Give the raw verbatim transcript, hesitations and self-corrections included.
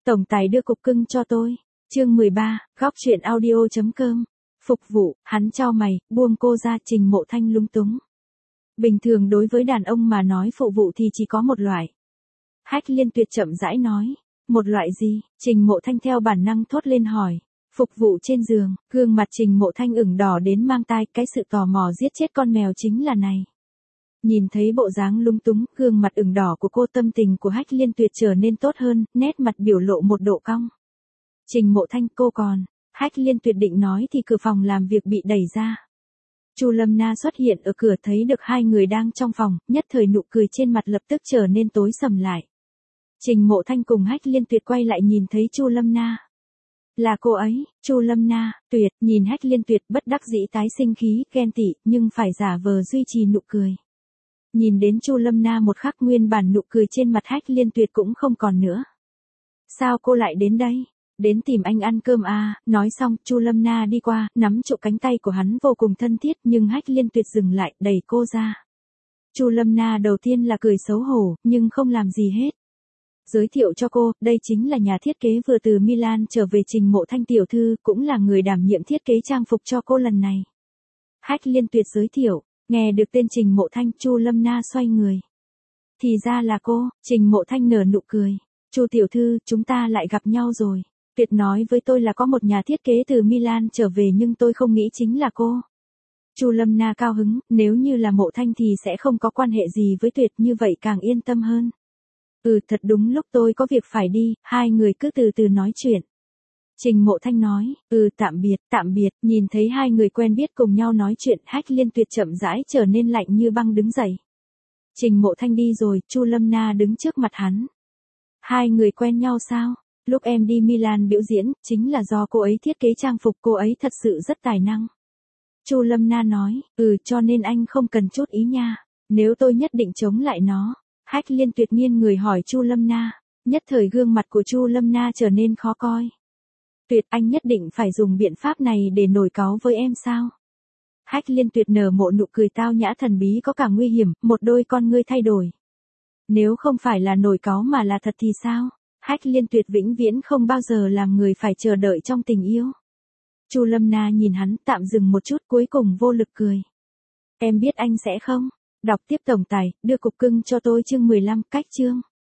Tổng tài đưa cục cưng cho tôi. Chương mười ba, góc chuyện audio chấm com. Phục vụ, hắn chau mày, buông cô ra. Trình Mộ Thanh lúng túng. Bình thường đối với đàn ông mà nói phụ vụ thì chỉ có một loại. Hách Liên Tuyệt chậm rãi nói. Một loại gì? Trình Mộ Thanh theo bản năng thốt lên hỏi. Phục vụ trên giường. Gương mặt Trình Mộ Thanh ửng đỏ đến mang tai. Cái sự tò mò giết chết con mèo chính là này. Nhìn thấy bộ dáng lung túng, gương mặt ửng đỏ của cô, tâm tình của Hách Liên Tuyệt trở nên tốt hơn, nét mặt biểu lộ một độ cong. Trình Mộ Thanh, cô còn. Hách Liên Tuyệt định nói thì cửa phòng làm việc bị đẩy ra. Chu Lâm Na xuất hiện ở cửa, thấy được hai người đang trong phòng, nhất thời nụ cười trên mặt lập tức trở nên tối sầm lại. Trình Mộ Thanh cùng Hách Liên Tuyệt quay lại nhìn thấy Chu Lâm Na. Là cô ấy. Chu Lâm Na, Tuyệt, nhìn Hách Liên Tuyệt bất đắc dĩ tái sinh khí, ghen tị, nhưng phải giả vờ duy trì nụ cười. Nhìn đến Chu Lâm Na một khắc, nguyên bản nụ cười trên mặt Hách Liên Tuyệt cũng không còn nữa. Sao cô lại đến đây? Đến tìm anh ăn cơm à? Nói xong, Chu Lâm Na đi qua, nắm chụp cánh tay của hắn vô cùng thân thiết, nhưng Hách Liên Tuyệt dừng lại, đẩy cô ra. Chu Lâm Na đầu tiên là cười xấu hổ, nhưng không làm gì hết. Giới thiệu cho cô, đây chính là nhà thiết kế vừa từ Milan trở về, Trình Mộ Thanh tiểu thư, cũng là người đảm nhiệm thiết kế trang phục cho cô lần này. Hách Liên Tuyệt giới thiệu. Nghe được tên Trình Mộ Thanh, Chu Lâm Na xoay người. Thì ra là cô. Trình Mộ Thanh nở nụ cười. Chu tiểu thư, chúng ta lại gặp nhau rồi. Tuyệt nói với tôi là có một nhà thiết kế từ Milan trở về, nhưng tôi không nghĩ chính là cô. Chu Lâm Na cao hứng, nếu như là Mộ Thanh thì sẽ không có quan hệ gì với Tuyệt, như vậy càng yên tâm hơn. Ừ, thật đúng lúc tôi có việc phải đi, hai người cứ từ từ nói chuyện. Trình Mộ Thanh nói. Ừ, tạm biệt, tạm biệt. Nhìn thấy hai người quen biết cùng nhau nói chuyện, Hách Liên Tuyệt chậm rãi trở nên lạnh như băng đứng dậy. Trình Mộ Thanh đi rồi, Chu Lâm Na đứng trước mặt hắn. Hai người quen nhau sao? Lúc em đi Milan biểu diễn, chính là do cô ấy thiết kế trang phục, cô ấy thật sự rất tài năng. Chu Lâm Na nói. Ừ, cho nên anh không cần chút ý nha. Nếu tôi nhất định chống lại nó. Hách Liên Tuyệt nghiêng người hỏi Chu Lâm Na. Nhất thời gương mặt của Chu Lâm Na trở nên khó coi. Tuyệt, anh nhất định phải dùng biện pháp này để nổi cáu với em sao? Hách Liên Tuyệt nở một nụ cười tao nhã thần bí có cả nguy hiểm, một đôi con ngươi thay đổi. Nếu không phải là nổi cáu mà là thật thì sao? Hách Liên Tuyệt vĩnh viễn không bao giờ làm người phải chờ đợi trong tình yêu. Chu Lâm Na nhìn hắn, tạm dừng một chút, cuối cùng vô lực cười. Em biết anh sẽ không. Đọc tiếp tổng tài, đưa cục cưng cho tôi chương mười lăm, cách chương.